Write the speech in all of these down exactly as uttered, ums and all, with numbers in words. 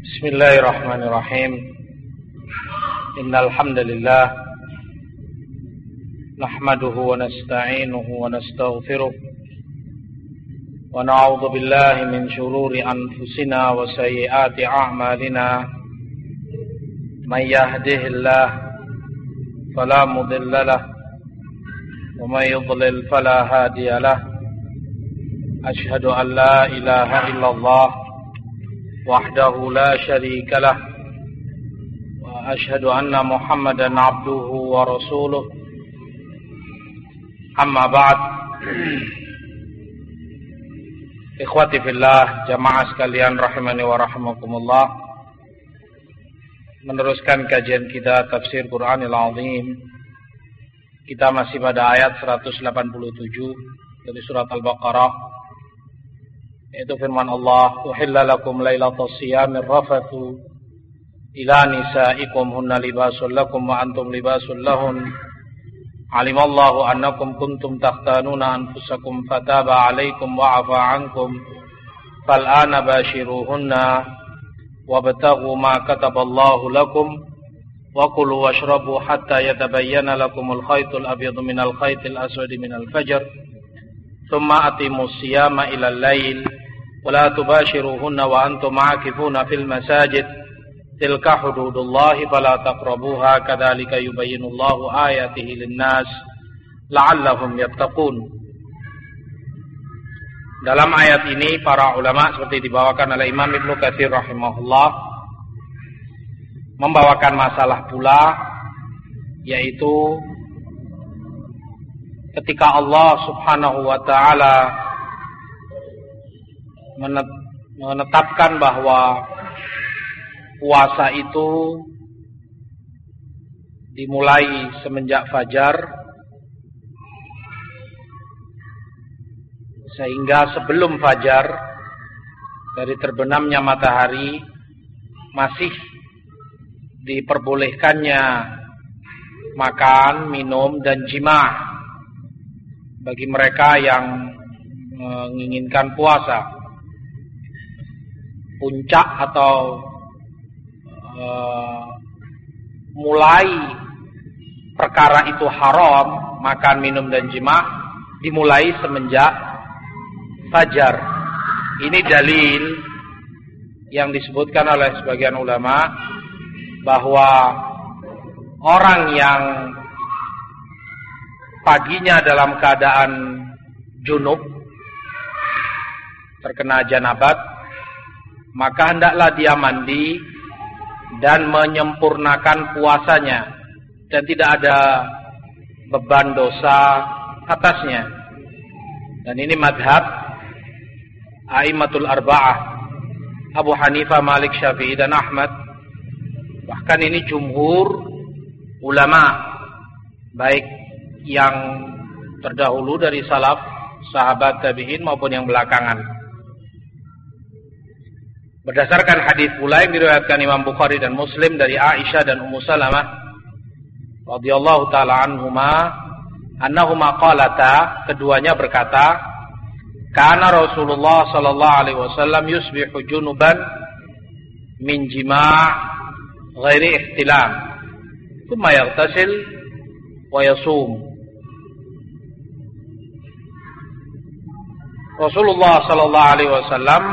Bismillahirrahmanirrahim. Innal hamdalillah nahmaduhu wa nasta'inuhu wa nastaghfiruh wa na'udzu billahi min shururi anfusina wa sayyiati a'malina. May yahdihillahu fala mudilla lahu wa may yudlil fala hadiya lahu. Ashhadu an la ilaha illallah wahdahu la syarika lah wa ashhadu anna Muhammadan abduhu wa rasuluh. Amma ba'd. Ikhwati fillah, jamaah sekalian rahimani wa rahimakumullah. Meneruskan kajian kita tafsir Qur'anil Azim. Kita masih pada ayat seratus delapan puluh tujuh dari surat Al-Baqarah, yaitu firman Allah, "Uhilla lakum lailatas siyamir rafathu ila nisaikum hunna libasul lakum wa antum libasul lahun. Alimallahu annakum kuntum takhtanuna anfusakum fataba 'alaikum wa 'afa 'ankum. Fal'ana bashiruhunna wabtaghu ma kataballahu lakum wa kulu washrabu hatta yatabayyana lakumul khaytul abyadu minal khaytil aswadi minal fajr. Thumma atimus siyama ilal lail ولا تباشروهن وأنتم عاكفون في المساجد تلك حدود الله فلا تقربوها كذلك يبين الله آياته للناس لعلهم يتقون." Dalam ayat ini para ulama seperti dibawakan oleh Imam Ibnu Katsir rahimahullah membawakan masalah pula, yaitu ketika Allah Subhanahu wa taala menetapkan bahwa puasa itu dimulai semenjak fajar, sehingga sebelum fajar dari terbenamnya matahari masih diperbolehkannya makan, minum, dan jima' bagi mereka yang menginginkan puasa. Puncak atau uh, mulai perkara itu haram, makan, minum, dan jima' dimulai semenjak fajar. Ini dalil yang disebutkan oleh sebagian ulama bahwa orang yang paginya dalam keadaan junub, terkena janabat, maka hendaklah dia mandi dan menyempurnakan puasanya, dan tidak ada beban dosa atasnya. Dan ini madhab A'immatul Arba'ah, Abu Hanifah, Malik, Syafi'i, dan Ahmad. Bahkan ini jumhur ulama, baik yang terdahulu dari salaf, sahabat tabi'in, maupun yang belakangan. Berdasarkan hadis pula yang diriwayatkan Imam Bukhari dan Muslim dari Aisyah dan Ummu Salamah radhiyallahu taala anhuma, annahuma qalata, keduanya berkata, kana Rasulullah sallallahu alaihi wasallam yusbihu junuban min jima' ghairi ihtilam, thumma yaghtasil wa yasum. Rasulullah sallallahu alaihi wasallam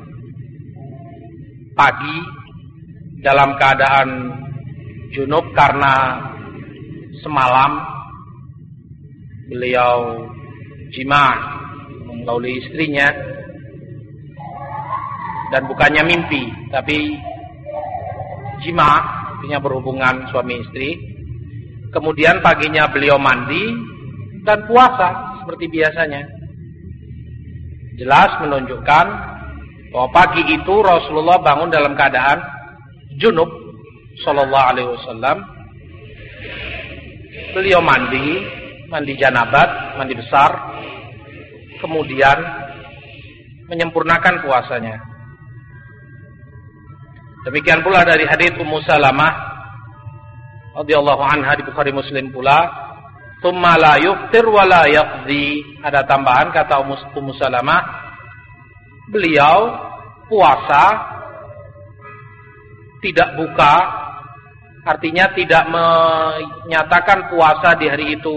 pagi dalam keadaan junub karena semalam beliau jima' menggauli istrinya, dan bukannya mimpi tapi jima', artinya berhubungan suami istri. Kemudian paginya beliau mandi dan puasa seperti biasanya. Jelas menunjukkan bahwa pagi itu Rasulullah bangun dalam keadaan junub sallallahu alaihi wasallam. Beliau mandi, mandi janabat, mandi besar, kemudian menyempurnakan puasanya. Demikian pula dari hadits Ummu Salamah radhiyallahu anha di Bukhari Muslim pula, "Tsumma la yuftir wa la yaqdi." Ada tambahan kata Ummu Salamah, beliau puasa tidak buka, artinya tidak menyatakan puasa di hari itu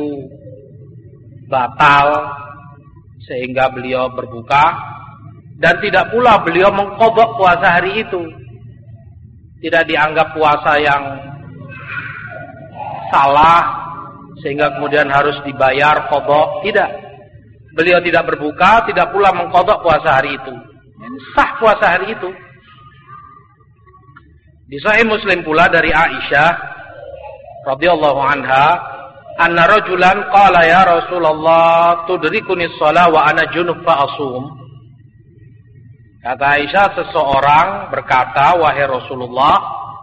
batal sehingga beliau berbuka, dan tidak pula beliau mengqadha puasa hari itu. Tidak dianggap puasa yang salah sehingga kemudian harus dibayar qadha, tidak. Beliau tidak berbuka, tidak pula mengqadha puasa hari itu. Sah puasa hari itu. Di Sahih Muslim pula dari Aisyah radhiyallahu anha, anna rajulan qala ya Rasulullah tudrikuni shalah wa ana junub fa asum. Kata Aisyah, seseorang berkata, wahai Rasulullah,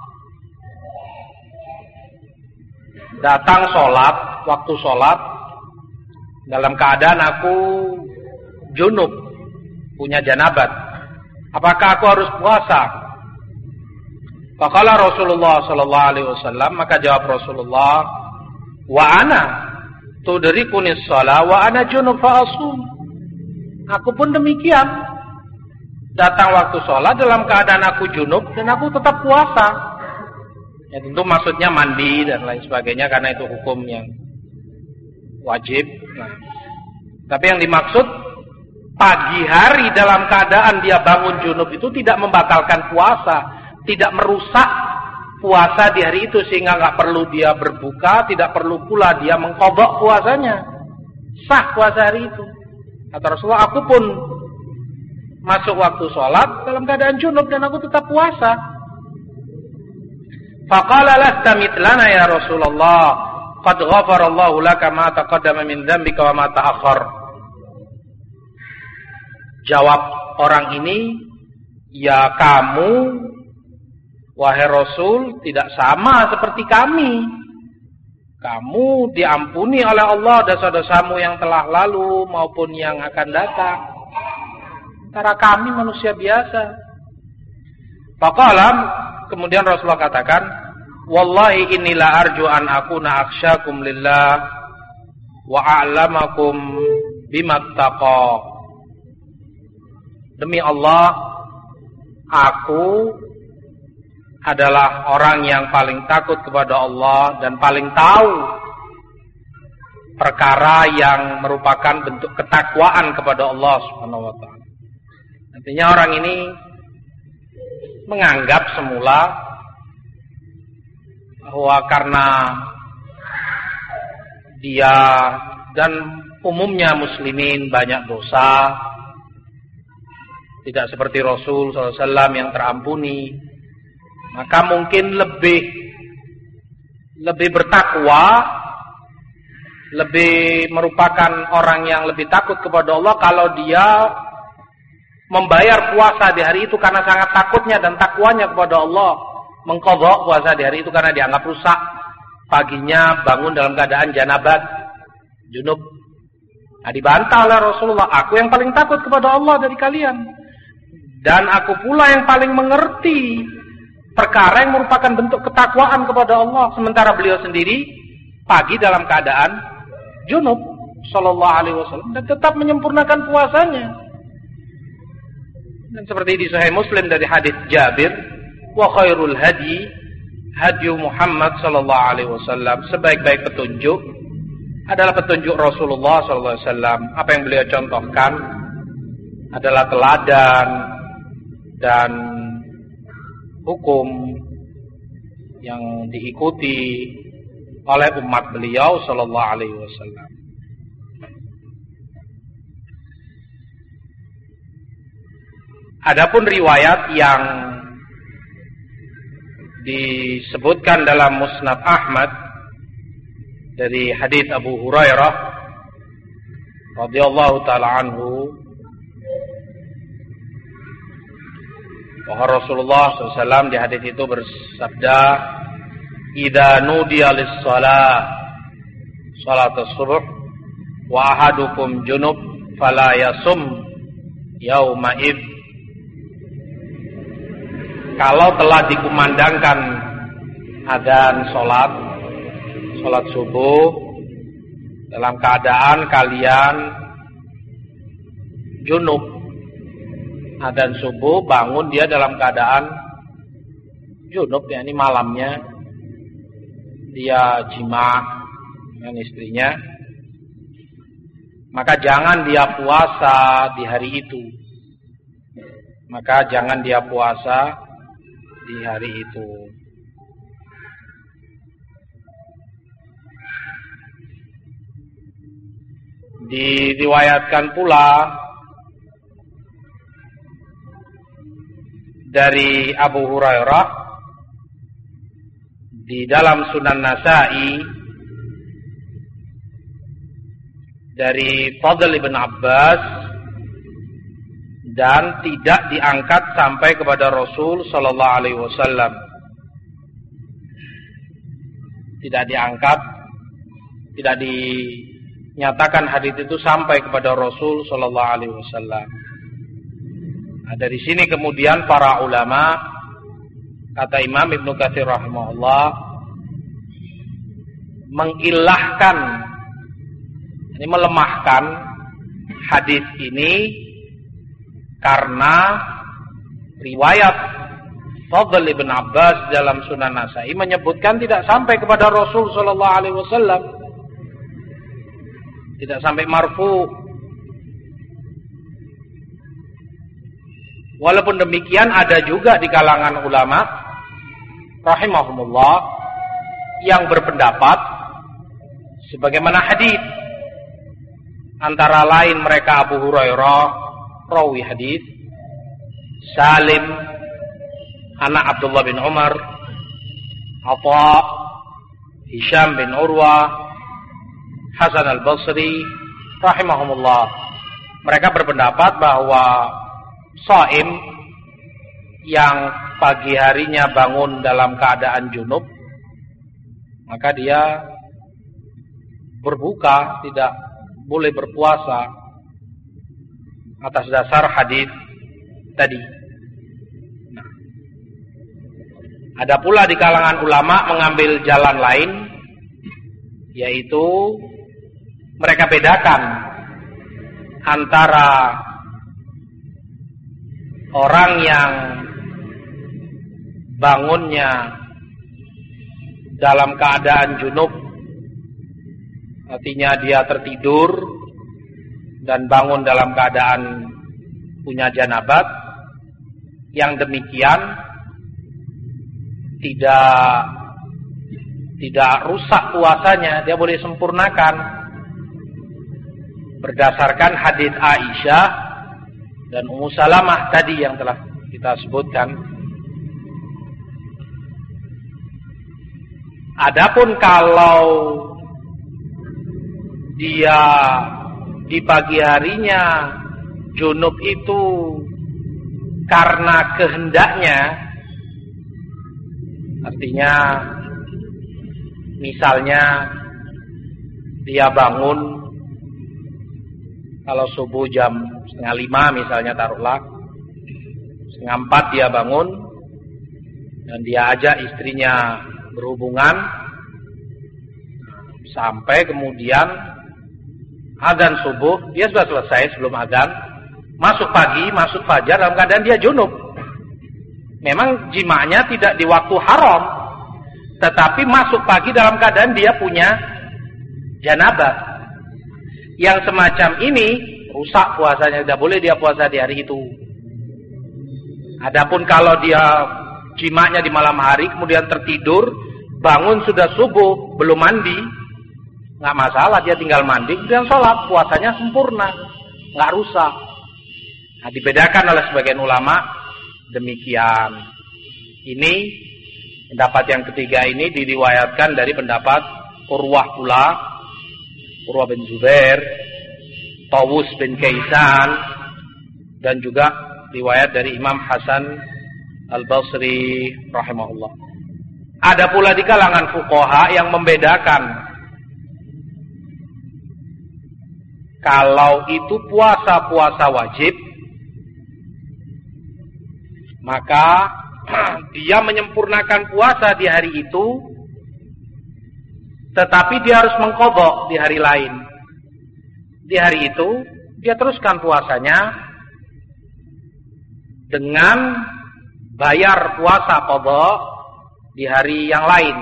datang sholat, waktu sholat, dalam keadaan aku junub, punya janabat. Apakah aku harus puasa? Faqala Rasulullah sallallahu alaihi wasallam, maka jawab Rasulullah, wa ana tudrikunis shalah wa ana junub fa asum. Aku pun demikian. Datang waktu sholat dalam keadaan aku junub dan aku tetap puasa. Ya tentu maksudnya mandi dan lain sebagainya karena itu hukum yang wajib. Nah, tapi yang dimaksud pagi hari dalam keadaan dia bangun junub itu tidak membatalkan puasa, tidak merusak puasa di hari itu sehingga nggak perlu dia berbuka, tidak perlu pula dia mengqadha puasanya. Sah puasa hari itu. Kata Rasulullah, aku pun masuk waktu sholat dalam keadaan junub dan aku tetap puasa. Faqala lasta mithlana ya Rasulullah, qad ghafarallahu laka ma taqaddama min dzambika wa ma ta'akhkhar. Jawab orang ini, ya kamu wahai Rasul tidak sama seperti kami. Kamu diampuni oleh Allah dosa-dosamu yang telah lalu maupun yang akan datang. Karena kami manusia biasa. Faqala, kemudian Rasulullah katakan, wallahi inni la arju an akuna akhsyakum lillah wa a'lamakum bimattaqa. Demi Allah, aku adalah orang yang paling takut kepada Allah dan paling tahu perkara yang merupakan bentuk ketakwaan kepada Allah Subhanahu wa taala. Artinya orang ini menganggap semula bahwa karena dia dan umumnya muslimin banyak dosa, tidak seperti Rasul sallallahu alaihi wasallam yang terampuni, maka mungkin lebih lebih bertakwa, lebih merupakan orang yang lebih takut kepada Allah kalau dia membayar puasa di hari itu karena sangat takutnya dan takwanya kepada Allah, mengqadha puasa di hari itu karena dianggap rusak. Paginya bangun dalam keadaan janabat, junub. Nah, dibantah oleh Rasulullah, aku yang paling takut kepada Allah dari kalian, dan aku pula yang paling mengerti perkara yang merupakan bentuk ketakwaan kepada Allah. Sementara beliau sendiri pagi dalam keadaan junub sallallahu alaihi wasallam dan tetap menyempurnakan puasanya. Dan seperti di Sahih Muslim dari hadis Jabir, wa khairul hadi hadyu Muhammad sallallahu alaihi wasallam, sebaik-baik petunjuk adalah petunjuk Rasulullah sallallahu alaihi wasallam. Apa yang beliau contohkan adalah teladan dan hukum yang diikuti oleh umat beliau sallallahu alaihi wasallam. Adapun riwayat yang disebutkan dalam Musnad Ahmad dari hadis Abu Hurairah radhiyallahu taala anhu, bahwa Rasulullah sallallahu alaihi wasallam di hadis itu bersabda, "Idza nudiya lis-shalah shalatus subuh wa ahadukum junub fala yasum yauma id." Kalau telah dikumandangkan adzan salat salat subuh dalam keadaan kalian junub, adzan subuh bangun dia dalam keadaan junub, ya ini malamnya dia jima dengan istrinya, maka jangan dia puasa di hari itu. Maka jangan dia puasa di hari itu. Diriwayatkan pula dari Abu Hurairah di dalam Sunan Nasa'i dari Fadl ibn Abbas, dan tidak diangkat sampai kepada Rasul sallallahu alaihi wasallam. Tidak diangkat, tidak dinyatakan hadis itu sampai kepada Rasul sallallahu alaihi wasallam. Nah, dari sini kemudian para ulama, kata Imam Ibnu Katsir rahimahullah, mengilahkan, ini melemahkan hadis ini karena riwayat Fadl ibn Abbas dalam Sunan Nasa'i menyebutkan tidak sampai kepada Rasul sallallahu alaihi wasallam, tidak sampai marfu. Walaupun demikian, ada juga di kalangan ulama rahimahumullah yang berpendapat sebagaimana hadis, antara lain mereka Abu Hurairah rawi hadis, Salim anak Abdullah bin Umar, Atha, Hisham bin Urwah, Hasan al-Basri rahimahumullah. Mereka berpendapat bahwa shaim yang pagi harinya bangun dalam keadaan junub, maka dia berbuka, tidak boleh berpuasa atas dasar hadis tadi. Nah, ada pula di kalangan ulama mengambil jalan lain, yaitu mereka bedakan antara orang yang bangunnya dalam keadaan junub, artinya dia tertidur dan bangun dalam keadaan punya janabat, yang demikian tidak tidak rusak puasanya, dia boleh sempurnakan berdasarkan hadis Aisyah dan Ummu Salamah tadi yang telah kita sebutkan. Adapun kalau dia di pagi harinya junub itu karena kehendaknya, artinya misalnya dia bangun kalau subuh jam setengah lima misalnya, taruhlah setengah empat dia bangun dan dia ajak istrinya berhubungan sampai kemudian azan subuh, dia sudah selesai sebelum azan, masuk pagi, masuk fajar dalam keadaan dia junub. Memang jimanya tidak di waktu haram, tetapi masuk pagi dalam keadaan dia punya janabah. Yang semacam ini rusak puasanya, tidak boleh dia puasa di hari itu. Adapun kalau dia jimanya di malam hari kemudian tertidur, bangun sudah subuh, belum mandi, nggak masalah, dia tinggal mandi kemudian sholat, puasanya sempurna, nggak rusak. Nah, dibedakan oleh sebagian ulama demikian. Ini pendapat yang ketiga ini diriwayatkan dari pendapat Urwah pula, Urwah bin Zubair, Tawus bin Kaisan, dan juga riwayat dari Imam Hasan al-Basri rahimahullah. Ada pula di kalangan fuqaha yang membedakan kalau itu puasa-puasa wajib, maka dia menyempurnakan puasa di hari itu, tetapi dia harus mengqadha di hari lain. Di hari itu dia teruskan puasanya dengan bayar puasa qadha di hari yang lain.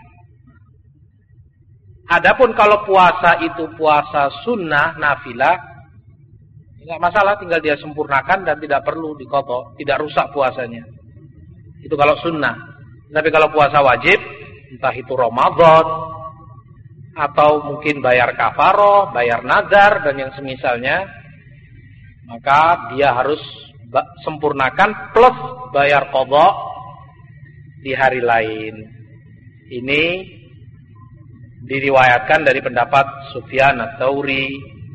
Adapun kalau puasa itu puasa sunnah, nafilah, enggak masalah, tinggal dia sempurnakan dan tidak perlu diqadha, tidak rusak puasanya. Itu kalau sunnah. Tapi kalau puasa wajib, entah itu Ramadan atau mungkin bayar kafaroh, bayar nazar dan yang semisalnya, maka dia harus sempurnakan plus bayar qadha di hari lain. Ini diriwayatkan dari pendapat Sufyan Ats-Tsauri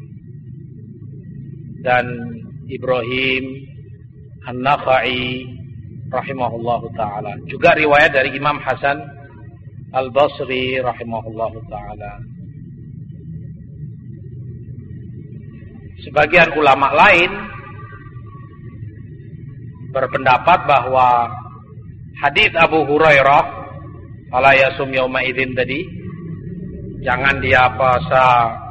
dan Ibrahim An-Nakhai rahimahullahu ta'ala. Juga riwayat dari Imam Hasan Al-Basri rahimahullahu ta'ala. Sebagian ulama lain berpendapat bahwa hadits Abu Hurairah ala yasum yauma idzin tadi, jangan dia puasa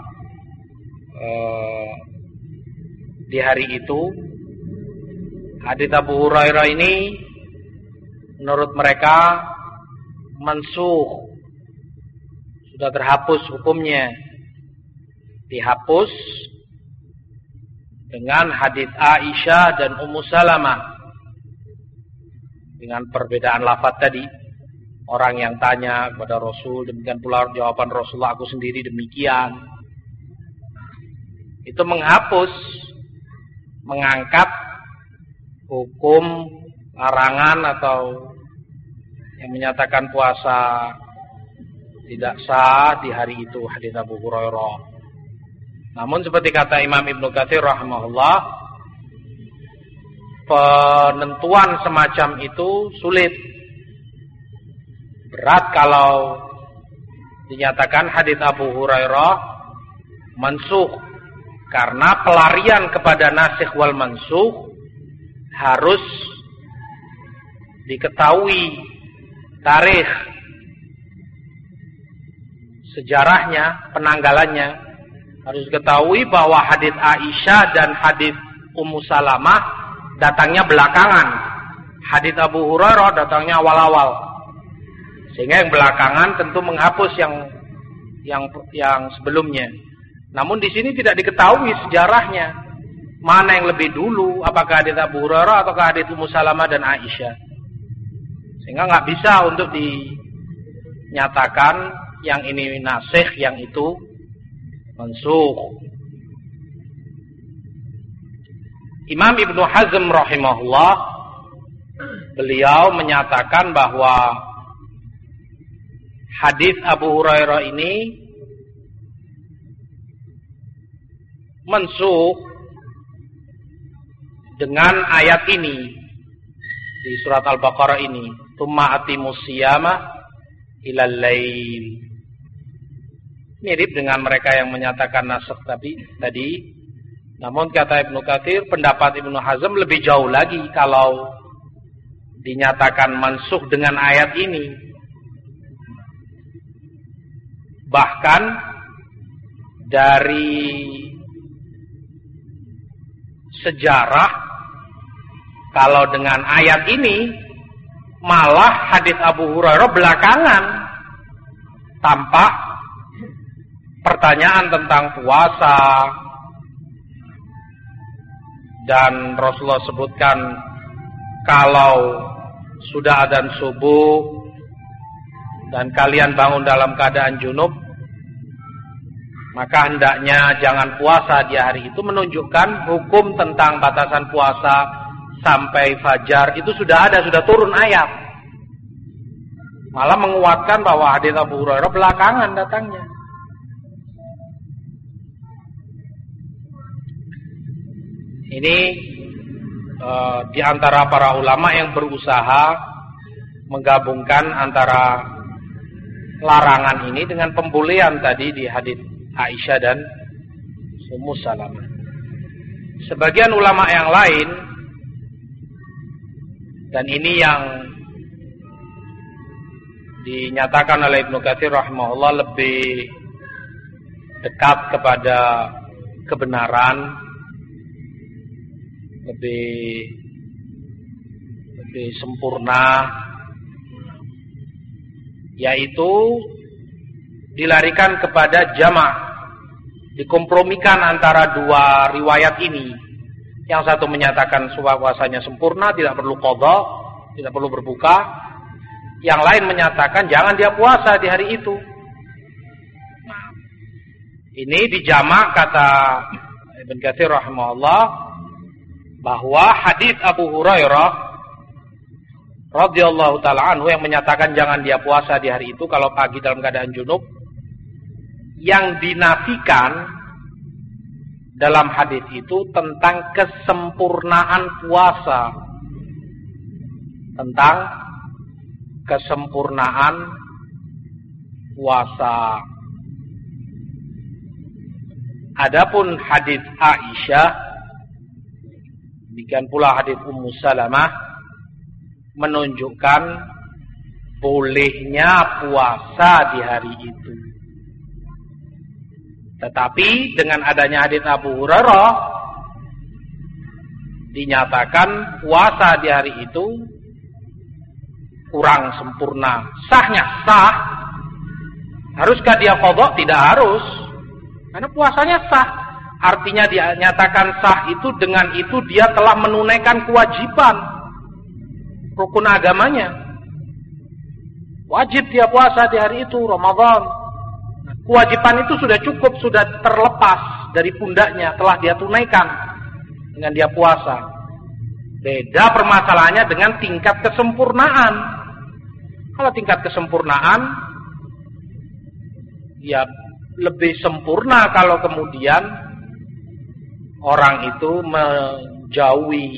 uh, di hari itu. Hadits Abu Hurairah ini menurut mereka mansuh, sudah terhapus hukumnya, dihapus dengan hadits Aisyah dan Ummu Salamah dengan perbedaan lafaz tadi. Orang yang tanya kepada Rasul, demikian pula jawaban Rasulullah, aku sendiri demikian. Itu menghapus, mengangkat hukum larangan atau yang menyatakan puasa tidak sah di hari itu, hadits Abu Hurairah. Namun seperti kata Imam Ibnu Katsir rahimahullah, penentuan semacam itu sulit. Berat kalau dinyatakan hadits Abu Hurairah mansukh, karena pelarian kepada nasikh wal mansukh harus diketahui tarikh, sejarahnya, penanggalannya. Harus diketahui bahwa hadits Aisyah dan hadits Ummu Salamah datangnya belakangan. Hadits Abu Hurairah datangnya awal-awal. Sehingga yang belakangan tentu menghapus yang yang yang sebelumnya. Namun di sini tidak diketahui sejarahnya. Mana yang lebih dulu, apakah hadits Abu Hurairah atau hadits Ummu Salamah dan Aisyah. Sehingga nggak bisa untuk dinyatakan yang ini nasikh, yang itu mansukh. Imam Ibnu Hazm rahimahullah, beliau menyatakan bahwa hadits Abu Hurairah ini mansukh dengan ayat ini di surat Al-Baqarah ini, tsumma atimus siyama ilal lail. Mirip dengan mereka yang menyatakan nasikh tadi tadi. Namun kata Ibnu Katsir, pendapat Ibnu Hazm lebih jauh lagi kalau dinyatakan mansukh dengan ayat ini. Bahkan dari sejarah, kalau dengan ayat ini malah hadits Abu Hurairah belakangan tampak pertanyaan tentang puasa, dan Rasulullah sebutkan kalau sudah adzan subuh dan kalian bangun dalam keadaan junub, maka hendaknya jangan puasa di hari itu. Menunjukkan hukum tentang batasan puasa sampai fajar itu sudah ada, sudah turun ayat. Malah menguatkan bahwa hadits Abu Hurairah belakangan datangnya. Ini uh, di antara para ulama yang berusaha menggabungkan antara larangan ini dengan pembolehan tadi di hadits Aisyah dan Ummu Salamah. Sebagian ulama yang lain, dan ini yang dinyatakan oleh Ibnu Katsir rahimahullah lebih dekat kepada kebenaran, lebih lebih sempurna, yaitu dilarikan kepada jama', dikompromikan antara dua riwayat ini. Yang satu menyatakan puasanya sempurna, tidak perlu qadha, tidak perlu berbuka. Yang lain menyatakan jangan dia puasa di hari itu. Nah, ini dijama' kata Ibn Katsir rahimahullah bahwa hadis Abu Hurairah radhiyallahu taala anhu yang menyatakan jangan dia puasa di hari itu kalau pagi dalam keadaan junub, yang dinafikan dalam hadis itu tentang kesempurnaan puasa, tentang kesempurnaan puasa. Adapun hadis Aisyah, demikian pula hadis Ummu Salamah, menunjukkan bolehnya puasa di hari itu. Tetapi dengan adanya hadis Abu Hurairah dinyatakan puasa di hari itu kurang sempurna. Sahnya sah. Haruskah dia qadha? Tidak harus. Karena puasanya sah. Artinya dia nyatakan sah itu dengan itu dia telah menunaikan kewajiban rukun agamanya. Wajib dia puasa di hari itu, Ramadan. Kewajiban itu sudah cukup, sudah terlepas dari pundaknya, telah dia tunaikan dengan dia puasa. Beda permasalahannya dengan tingkat kesempurnaan. Kalau tingkat kesempurnaan, ya lebih sempurna kalau kemudian orang itu menjauhi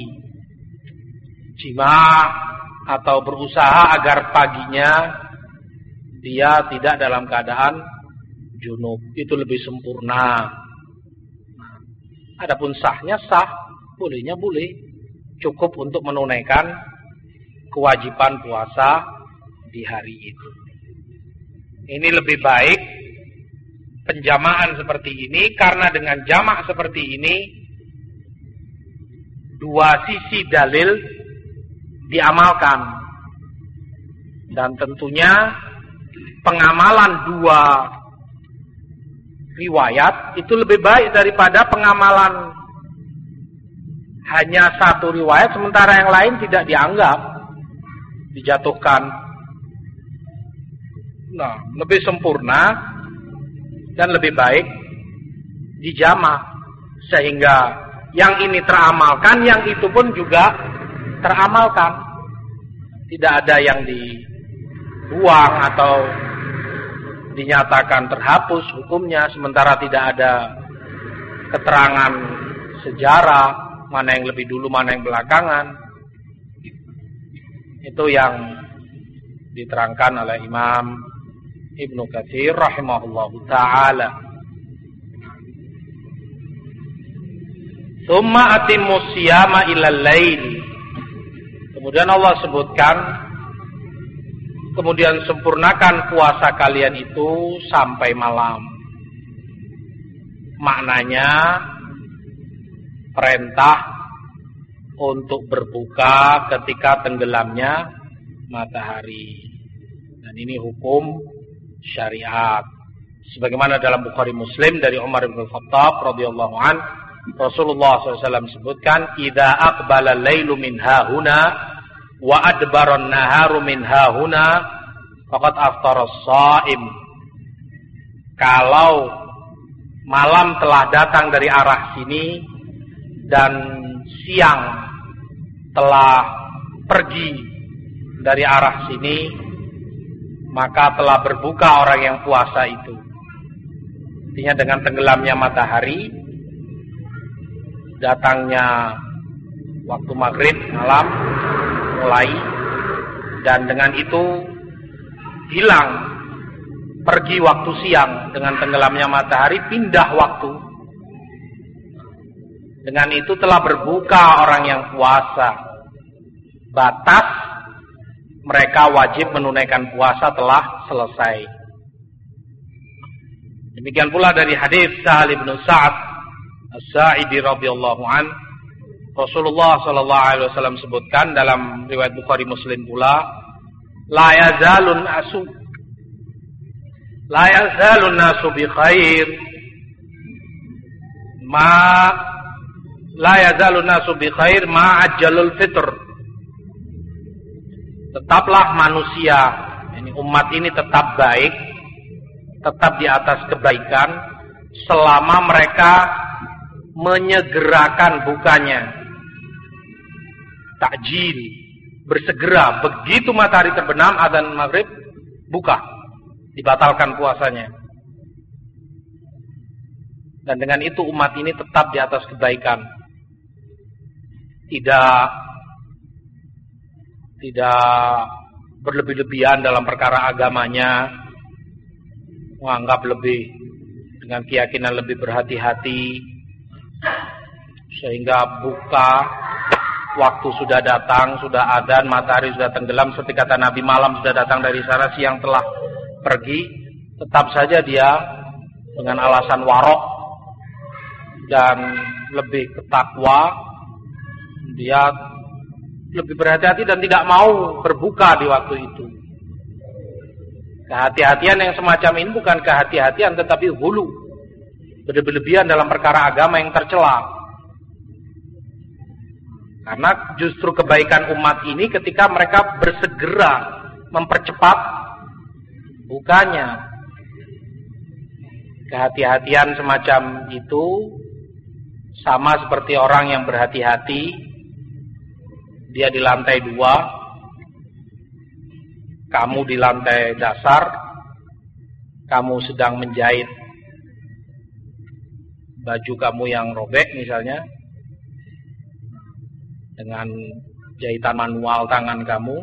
jima' atau berusaha agar paginya dia tidak dalam keadaan junub. Itu lebih sempurna. Nah, adapun sahnya sah, bolehnya boleh, cukup untuk menunaikan kewajiban puasa di hari itu. Ini lebih baik penjamaan seperti ini, karena dengan jamak seperti ini dua sisi dalil diamalkan, dan tentunya pengamalan dua riwayat itu lebih baik daripada pengamalan hanya satu riwayat sementara yang lain tidak dianggap, dijatuhkan. Nah, lebih sempurna dan lebih baik dijamak, sehingga yang ini teramalkan, yang itu pun juga teramalkan. Tidak ada yang dibuang atau dinyatakan terhapus hukumnya, sementara tidak ada keterangan sejarah mana yang lebih dulu, mana yang belakangan. Itu yang diterangkan oleh Imam Ibnu Katsir rahimahullahu ta'ala. Tsumma atimmus siyama ilal lail. Kemudian Allah sebutkan, kemudian sempurnakan puasa kalian itu sampai malam. Maknanya perintah untuk berbuka ketika tenggelamnya matahari. Dan ini hukum syariat. Sebagaimana dalam Bukhari Muslim dari Umar bin Khattab radhiyallahu an, Rasulullah shallallahu alaihi wasallam sebutkan, "Idza aqbala al-lailu min hahuna wa adbara an-naharu min hahuna faqad aftara as-shaim." Kalau malam telah datang dari arah sini dan siang telah pergi dari arah sini, maka telah berbuka orang yang puasa itu. Artinya dengan tenggelamnya matahari, datangnya waktu maghrib malam mulai, dan dengan itu hilang, pergi waktu siang. Dengan tenggelamnya matahari pindah waktu. Dengan itu telah berbuka orang yang puasa. Batas mereka wajib menunaikan puasa telah selesai. Demikian pula dari hadis Sahal bin Sa'ad As-Sa'idi radhiyallahu an, Rasulullah sallallahu alaihi wasallam sebutkan dalam riwayat Bukhari Muslim pula, la yazalun asu La yazalun nasu bi khair ma la yazalun nasu bi khair ma ajjalul fitr. Tetaplah manusia, ini umat ini tetap baik, tetap di atas kebaikan selama mereka menyegerakan bukanya. Takjil, bersegera, begitu matahari terbenam adzan maghrib buka, dibatalkan puasanya. Dan dengan itu umat ini tetap di atas kebaikan, tidak tidak berlebih-lebihan dalam perkara agamanya, menganggap lebih dengan keyakinan lebih berhati-hati, sehingga buka waktu sudah datang, sudah adzan, matahari sudah tenggelam, seperti kata Nabi, malam sudah datang dari sana, siang telah pergi, tetap saja dia dengan alasan warok dan lebih ketakwa, dia lebih berhati-hati dan tidak mau berbuka di waktu itu. Kehati-hatian yang semacam ini bukan kehati-hatian, tetapi hulu, berlebihan dalam perkara agama yang tercela. Karena justru kebaikan umat ini ketika mereka bersegera mempercepat bukanya. Kehati-hatian semacam itu sama seperti orang yang berhati-hati, dia di lantai dua, kamu di lantai dasar, kamu sedang menjahit baju kamu yang robek misalnya, dengan jahitan manual tangan kamu.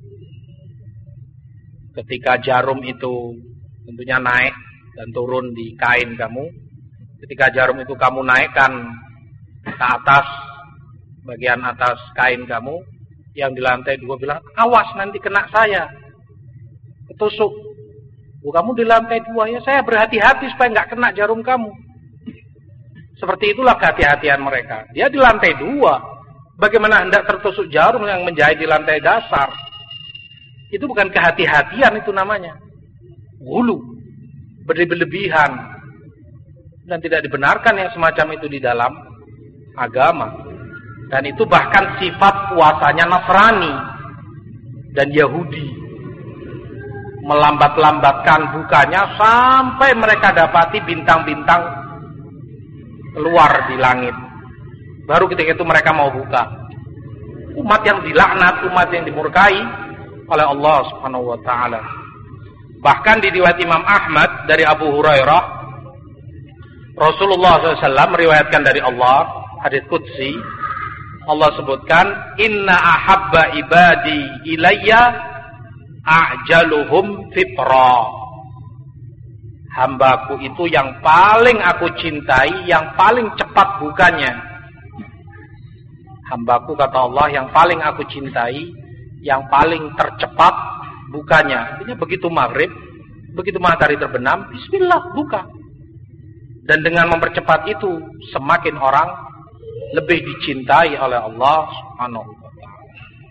Ketika jarum itu tentunya naik dan turun di kain kamu, ketika jarum itu kamu naikkan ke atas, bagian atas kain kamu, yang di lantai dua bilang, awas nanti kena saya, ketusuk. Oh, kamu di lantai dua, ya saya berhati-hati supaya nggak kena jarum kamu. Seperti itulah kehati-hatian mereka. Dia di lantai dua, bagaimana hendak tertusuk jarum yang menjahit di lantai dasar? Itu bukan kehati-hatian, itu namanya hulu, berlebihan, dan tidak dibenarkan yang semacam itu di dalam agama. Dan itu bahkan sifat puasanya Nasrani dan Yahudi, melambat-lambatkan bukanya sampai mereka dapati bintang-bintang keluar di langit. Baru ketika itu mereka mau buka. Umat yang dilaknat, umat yang dimurkai oleh Allah Subhanahu wa taala. Bahkan di riwayat Imam Ahmad dari Abu Hurairah, Rasulullah shallallahu alaihi wasallam meriwayatkan dari Allah, hadits qudsi, Allah sebutkan, inna ahabba ibadi ilayya a'jaluhum fitra. Hambaku itu yang paling aku cintai, yang paling cepat bukanya. Hambaku, kata Allah, yang paling aku cintai, yang paling tercepat bukanya. Artinya begitu maghrib, begitu matahari terbenam, bismillah, buka. Dan dengan mempercepat itu, semakin orang lebih dicintai oleh Allah Subhanahu wa taala.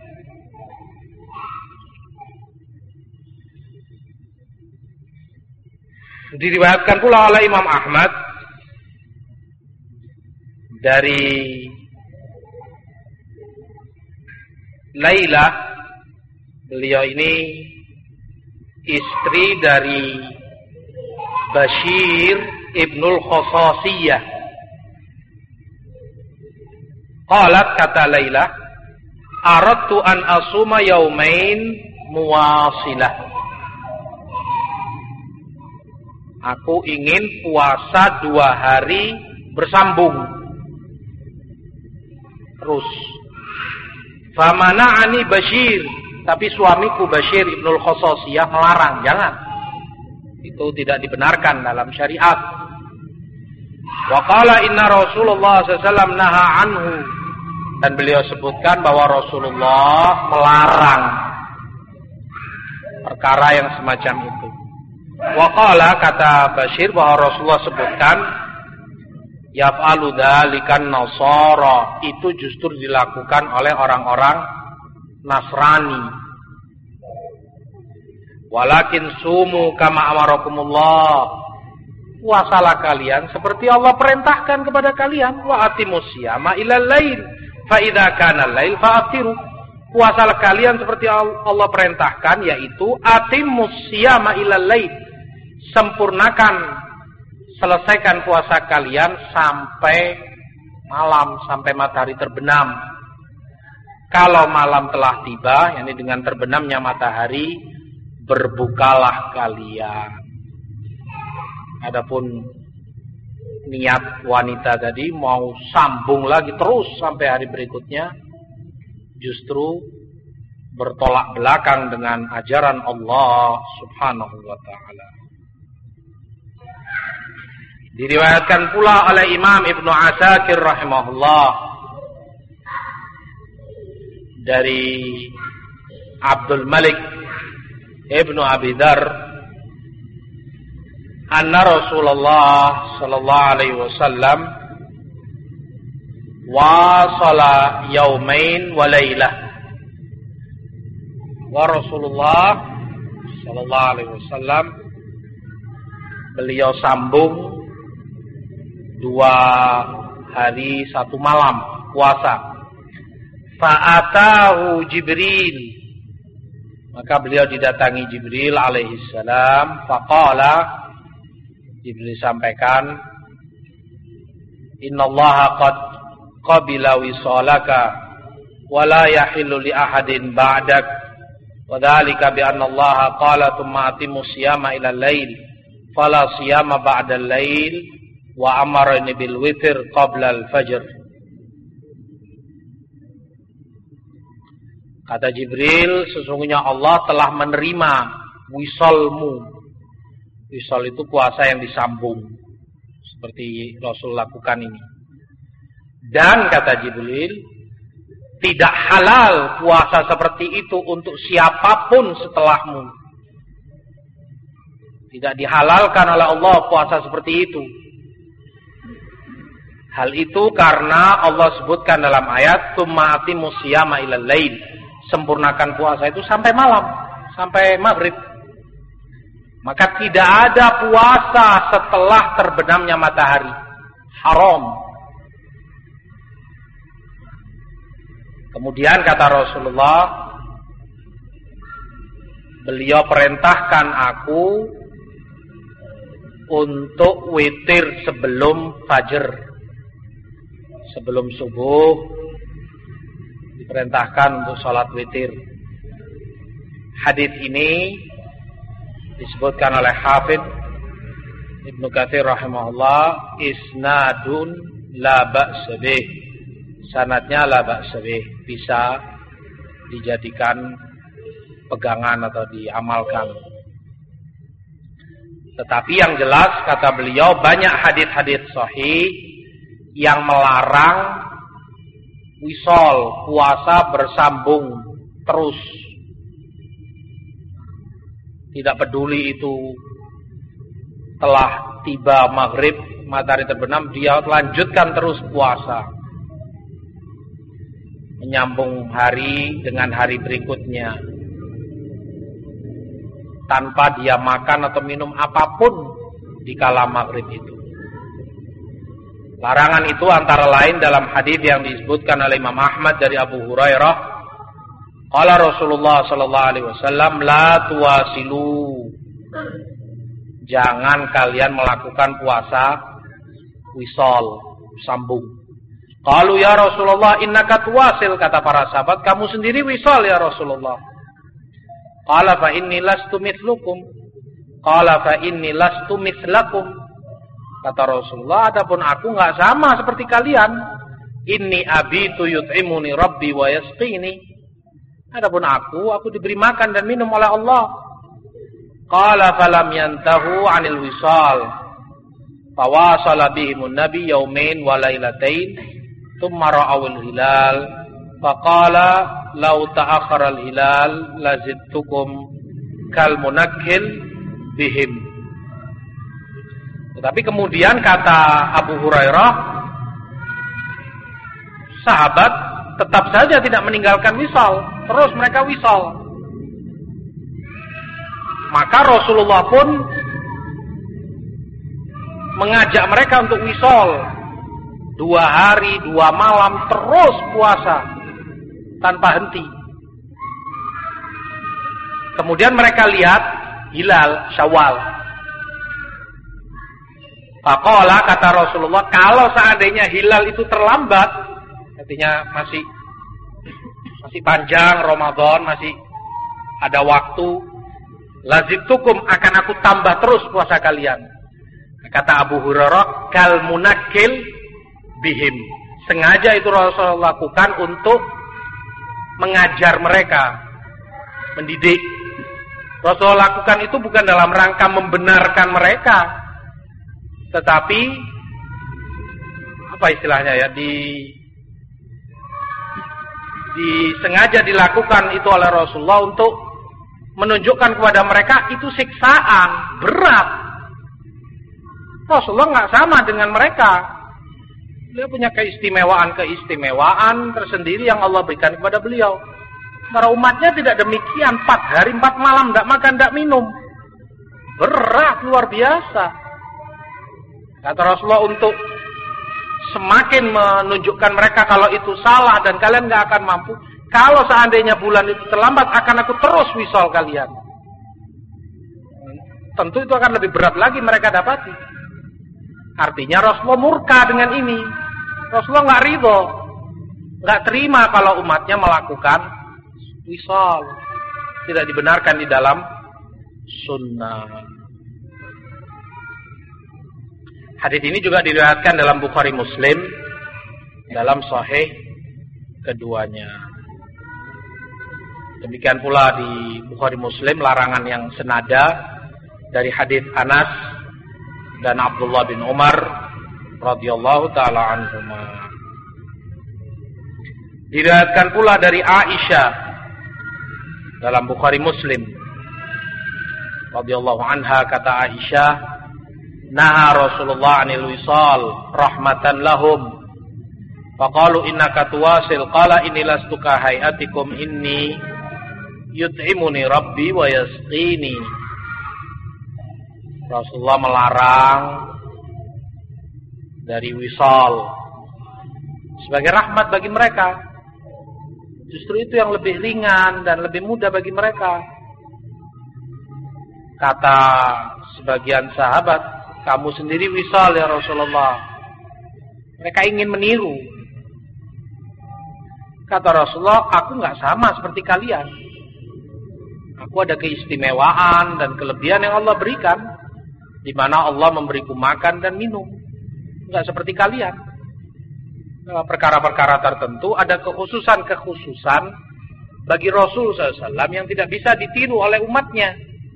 Diriwayatkan pula oleh Imam Ahmad dari Lailah, beliau ini istri dari Bashir ibnul Khosasiyah. Qalat, kata Lailah, aradtu an asuma yaumain muwasilah. Aku ingin puasa dua hari bersambung terus. Famana'ani Bashir, tapi suamiku Bashir ibnul Khosasiyah melarang, jangan. Itu tidak dibenarkan dalam syariat. Wa qala inna Rasulullah sallallahu alaihi wasallam naha anhu, dan beliau sebutkan bahwa Rasulullah melarang perkara yang semacam itu. Wa qala, kata Bashir, bahwa Rasulullah sebutkan, yaf'alu dzalikan nasara, itu justru dilakukan oleh orang-orang Nasrani. Walakin sumu kama amarakumullah. Puasalah kalian seperti Allah perintahkan kepada kalian. Wa atimus siyama ilal lail. Fa idza kana al-lail fa'tiru. Puasalah kalian seperti Allah perintahkan, yaitu atimus siyama ilal lail. Sempurnakan, selesaikan puasa kalian sampai malam, sampai matahari terbenam. Kalau malam telah tiba, yakni dengan terbenamnya matahari, berbukalah kalian. Adapun niat wanita tadi mau sambung lagi terus sampai hari berikutnya, justru bertolak belakang dengan ajaran Allah Subhanahu wa taala. Diriwayatkan pula oleh Imam Ibnu Asakir rahimahullah dari Abdul Malik Ibnu Abi Dzar, anna Rasulullah sallallahu alaihi wasallam wasala yaumain wa lailah. Wa Rasulullah sallallahu alaihi wasallam beliau sambung dua hari satu malam puasa. Fa'atahu Jibril, maka beliau didatangi Jibril alaihi salam. Faqala, Jibril sampaikan, innallaha qad qabila wisalaka wa la yahillu li ahadin ba'dak wa dzalika bi anna allaha qala thumma atimus siyama ila al-lail fala siyama ba'da al-lail wa amarani bil witr qabla al-fajr. Kata Jibril, sesungguhnya Allah telah menerima wisolmu. Wisol itu puasa yang disambung, seperti Rasul lakukan ini. Dan kata Jibril, tidak halal puasa seperti itu untuk siapapun setelahmu. Tidak dihalalkan oleh Allah puasa seperti itu. Hal itu karena Allah sebutkan dalam ayat, tsumma atimus siyama ilal lail. Sempurnakan puasa itu sampai malam, sampai maghrib. Maka tidak ada puasa setelah terbenamnya matahari. Haram. Kemudian kata Rasulullah, beliau perintahkan aku untuk witir sebelum fajar. Sebelum subuh diperintahkan untuk sholat witir. Hadis ini disebutkan oleh Hafidz Ibnu Katsir rahimahullah, isnadun la ba'sa bih. Sanadnya la ba'sa bih, bisa dijadikan pegangan atau diamalkan. Tetapi yang jelas kata beliau, banyak hadis-hadis sahih yang melarang wisol, puasa bersambung terus. Tidak peduli itu telah tiba maghrib, matahari terbenam, dia lanjutkan terus puasa. Menyambung hari dengan hari berikutnya. Tanpa dia makan atau minum apapun di kala maghrib itu. Larangan itu antara lain dalam hadis yang disebutkan oleh Imam Ahmad dari Abu Hurairah. Qala Rasulullah sallallahu alaihi wasallam, la tuwasilu. Jangan kalian melakukan puasa wisol, sambung. Qalu ya Rasulullah innaka tuwasil, kata para sahabat, kamu sendiri wisol ya Rasulullah. Qala fa inni lastu mithlukum. Qala fa inni lastu mithlakum. Kata Rasulullah, adapun aku enggak sama seperti kalian. Inni abitu yut'imuni rabbi wa yasqini. Adapun aku, aku diberi makan dan minum oleh Allah. Qala falam yantahu 'anil wisal. Fawasala bihimun nabi yaumain wa lailatain, thumma ra'awul hilal. Faqala law ta'akhkhara al-hilal lazidtukum kal munakkil bihim. Tetapi kemudian kata Abu Hurairah, sahabat tetap saja tidak meninggalkan wisal, terus mereka wisal. Maka Rasulullah pun mengajak mereka untuk wisol. Dua hari, dua malam terus puasa tanpa henti. Kemudian mereka lihat hilal Syawal. Faqala, kata Rasulullah, kalau seandainya hilal itu terlambat, artinya masih masih panjang Ramadan, masih ada waktu, lazibtukum, akan aku tambah terus puasa kalian. Kata Abu Hurairah, kal munakil bihim. Sengaja itu Rasulullah lakukan untuk mengajar mereka, mendidik. Rasulullah lakukan itu bukan dalam rangka membenarkan mereka, tetapi apa istilahnya ya, di disengaja dilakukan itu oleh Rasulullah untuk menunjukkan kepada mereka itu siksaan berat. Rasulullah nggak sama dengan mereka. Beliau punya keistimewaan-keistimewaan tersendiri yang Allah berikan kepada beliau. Para umatnya tidak demikian, empat hari empat malam tidak makan, tidak minum. Berat, luar biasa. Kata Rasulullah untuk semakin menunjukkan mereka kalau itu salah dan kalian nggak akan mampu. Kalau seandainya bulan itu terlambat, akan aku terus wisol kalian. Tentu itu akan lebih berat lagi mereka dapati. Artinya Rasulullah murka dengan ini. Rasulullah nggak ridho, nggak terima kalau umatnya melakukan wisol. Tidak dibenarkan di dalam sunnah. Hadis ini juga diriwayatkan dalam Bukhari Muslim, dalam Sahih keduanya. Demikian pula di Bukhari Muslim larangan yang senada dari hadis Anas dan Abdullah bin Umar radhiyallahu taala anhuma. Diriwayatkan pula dari Aisyah dalam Bukhari Muslim radhiyallahu anha, kata Aisyah, naha Rasulullah anil wisal rahmatan lahum faqalu innaka tuwasil qala inni lastu ka hayatikum inni yut'imuni rabbi wa yasqini. Rasulullah melarang dari wisal sebagai rahmat bagi mereka. Justru itu yang lebih ringan dan lebih mudah bagi mereka. Kata sebagian sahabat, kamu sendiri wisal ya Rasulullah. Mereka ingin meniru. Kata Rasulullah, aku nggak sama seperti kalian. Aku ada keistimewaan dan kelebihan yang Allah berikan, di mana Allah memberiku makan dan minum. Nggak seperti kalian. Perkara-perkara tertentu ada kekhususan-kekhususan bagi Rasul sallallahu alaihi wasallam yang tidak bisa ditiru oleh umatnya.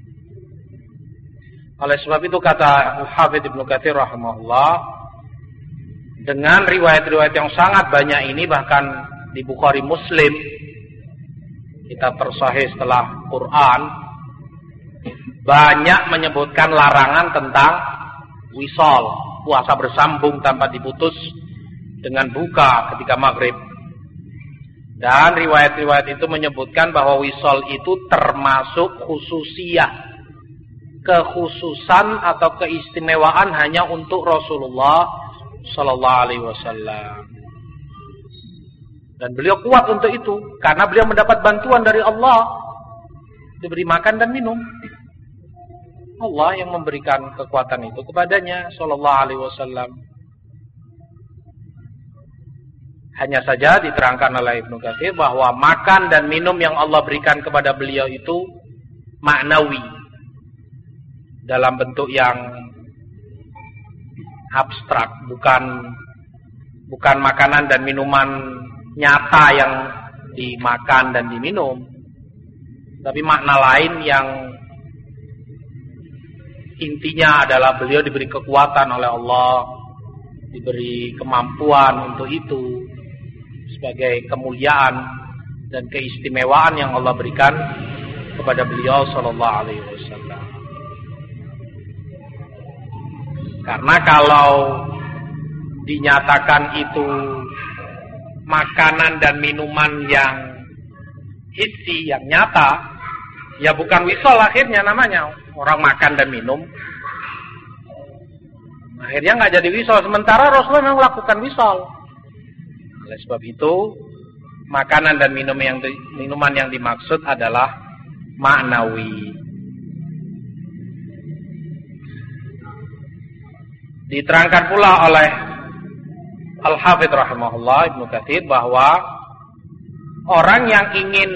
Oleh sebab itu kata Hafidz Ibnu Katsir rahimahullah, dengan riwayat-riwayat yang sangat banyak ini, bahkan di Bukhari Muslim, kitab tersahih setelah Quran, banyak menyebutkan larangan tentang wisal, puasa bersambung tanpa diputus dengan buka ketika maghrib. Dan riwayat-riwayat itu menyebutkan bahwa wisal itu termasuk khususiyah, kekhususan atau keistimewaan hanya untuk Rasulullah sallallahu alaihi wasallam. Dan beliau kuat untuk itu karena beliau mendapat bantuan dari Allah, diberi makan dan minum. Allah yang memberikan kekuatan itu kepadanya sallallahu alaihi wasallam. Hanya saja diterangkan oleh Ibnu Katsir bahwa makan dan minum yang Allah berikan kepada beliau itu maknawi, dalam bentuk yang abstrak, bukan bukan makanan dan minuman nyata yang dimakan dan diminum, tapi makna lain yang intinya adalah beliau diberi kekuatan oleh Allah, diberi kemampuan untuk itu sebagai kemuliaan dan keistimewaan yang Allah berikan kepada beliau sallallahu alaihi wasallam. Karena kalau dinyatakan itu makanan dan minuman yang hissi, yang nyata, Ya bukan wisol akhirnya namanya. Orang makan dan minum. Akhirnya nggak jadi wisol. Sementara Rasulullah memang melakukan wisol. Oleh sebab itu, makanan dan minum yang di, minuman yang dimaksud adalah maknawi. Diterangkan pula oleh Al-Hafidh rahimahullah Ibnu Katsir bahwa orang yang ingin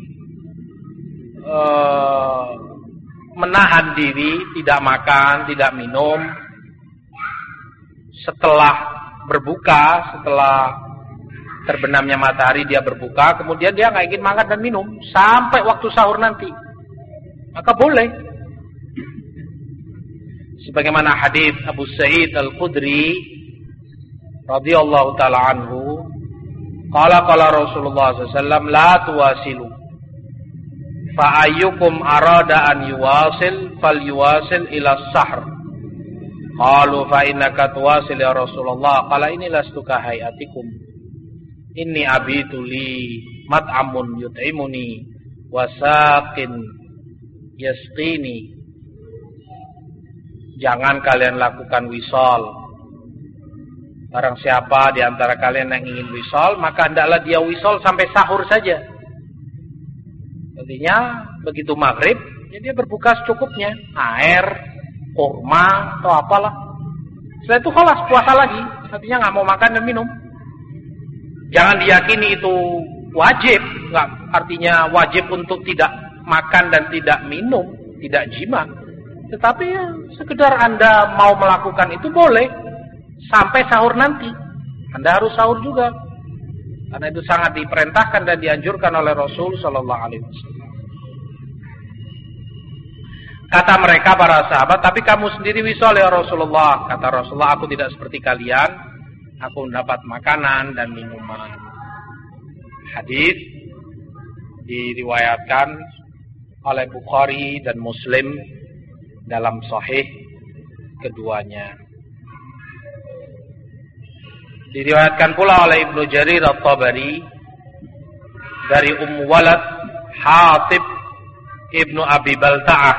uh, menahan diri, tidak makan, tidak minum setelah berbuka, setelah terbenamnya matahari dia berbuka, kemudian dia nggak ingin makan dan minum sampai waktu sahur nanti, maka boleh. Sebagaimana hadis Abu Sa'id Al-Khudri radhiyallahu taala anhu, qala qala Rasulullah sallallahu alaihi wasallam la tuwasilu fa ayyukum arada an yuwasil falyuwasil ila as-sahr. Qalu fa innaka tuwasil ya Rasulullah. Qala inni lastu ka hayatikum. Inni abitu li mat'amun yut'imuni wa saqin yasqini. Jangan kalian lakukan wisol. Barang siapa di antara kalian yang ingin wisol, maka hendaklah dia wisol sampai sahur saja. Artinya begitu maghrib, ya dia berbuka secukupnya, air, kurma atau apalah. Setelah itu khalas puasa lagi, artinya nggak mau makan dan minum. Jangan diyakini itu wajib, nggak artinya wajib untuk tidak makan dan tidak minum, tidak jima. Tetapi ya sekedar Anda mau melakukan itu boleh sampai sahur nanti. Anda harus sahur juga. Karena itu sangat diperintahkan dan dianjurkan oleh Rasul sallallahu alaihi wasallam. Kata mereka para sahabat, tapi kamu sendiri wisol ya Rasulullah. Kata Rasulullah, aku tidak seperti kalian. Aku mendapat makanan dan minuman. Hadis diriwayatkan oleh Bukhari dan Muslim dalam sahih keduanya. Diriwayatkan pula oleh Ibnu Jarir At-Tabari dari Ummu Walad Hatib Ibnu Abi Balta'ah,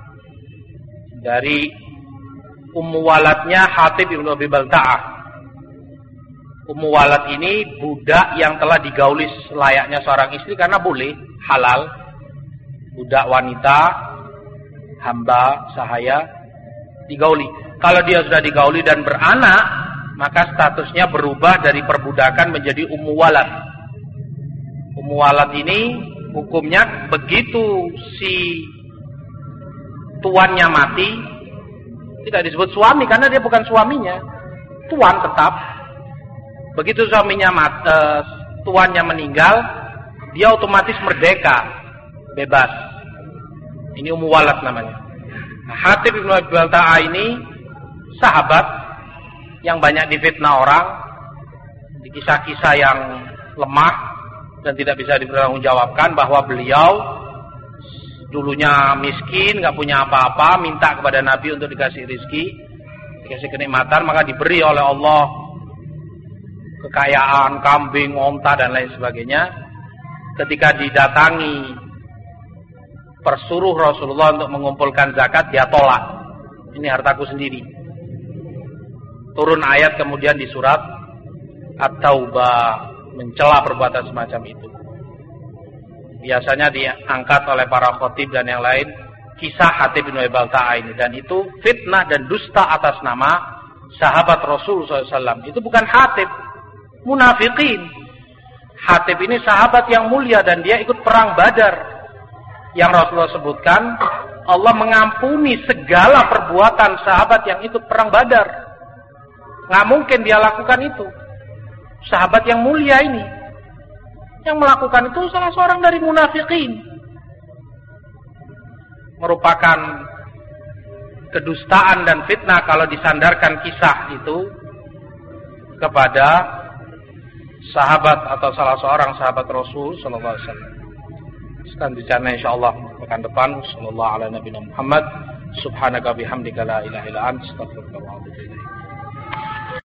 dari Ummu Waladnya Hatib Ibnu Abi Balta'ah. Ummu Walad ini budak yang telah digauli layaknya seorang istri karena boleh, halal. Budak wanita, hamba sahaya digauli. Kalau dia sudah digauli dan beranak, maka statusnya berubah dari perbudakan menjadi ummu walad. Ummu walad ini hukumnya begitu si tuannya mati, tidak disebut suami karena dia bukan suaminya, tuan tetap. Begitu suaminya mati, uh, tuannya meninggal, dia otomatis merdeka, bebas. Ini ummu walad namanya. Nah, Hatib Ibnu Abi Balta'ah ini sahabat yang banyak difitnah orang, di kisah-kisah yang lemah dan tidak bisa dipertanggungjawabkan, bahwa beliau dulunya miskin, nggak punya apa-apa, minta kepada Nabi untuk dikasih rezeki, dikasih kenikmatan, maka diberi oleh Allah kekayaan, kambing, onta dan lain sebagainya. Ketika didatangi persuruh Rasulullah untuk mengumpulkan zakat, dia tolak. Ini hartaku sendiri. Turun ayat kemudian di surat At-Taubah mencela perbuatan semacam itu. Biasanya diangkat oleh para khatib dan yang lain kisah Hatib bin Abi Balta'ah ini, dan itu fitnah dan dusta atas nama sahabat Rasul sallallahu alaihi wasallam. Itu bukan Hatib, munafikin. Hatib ini sahabat yang mulia dan dia ikut perang Badar. Yang Rasulullah sebutkan, Allah mengampuni segala perbuatan sahabat yang ikut perang Badar. Nggak mungkin dia lakukan itu. Sahabat yang mulia ini, yang melakukan itu salah seorang dari munafikin. Merupakan kedustaan dan fitnah kalau disandarkan kisah itu kepada sahabat atau salah seorang sahabat Rasul sallallahu alaihi wasallam. Selanjutnya insyaallah pekan depan, sallallahu ala nabiyina Muhammad, subhanaka bihamdika la ilaha illa anta, astaghfiruka wa atubu ilaik.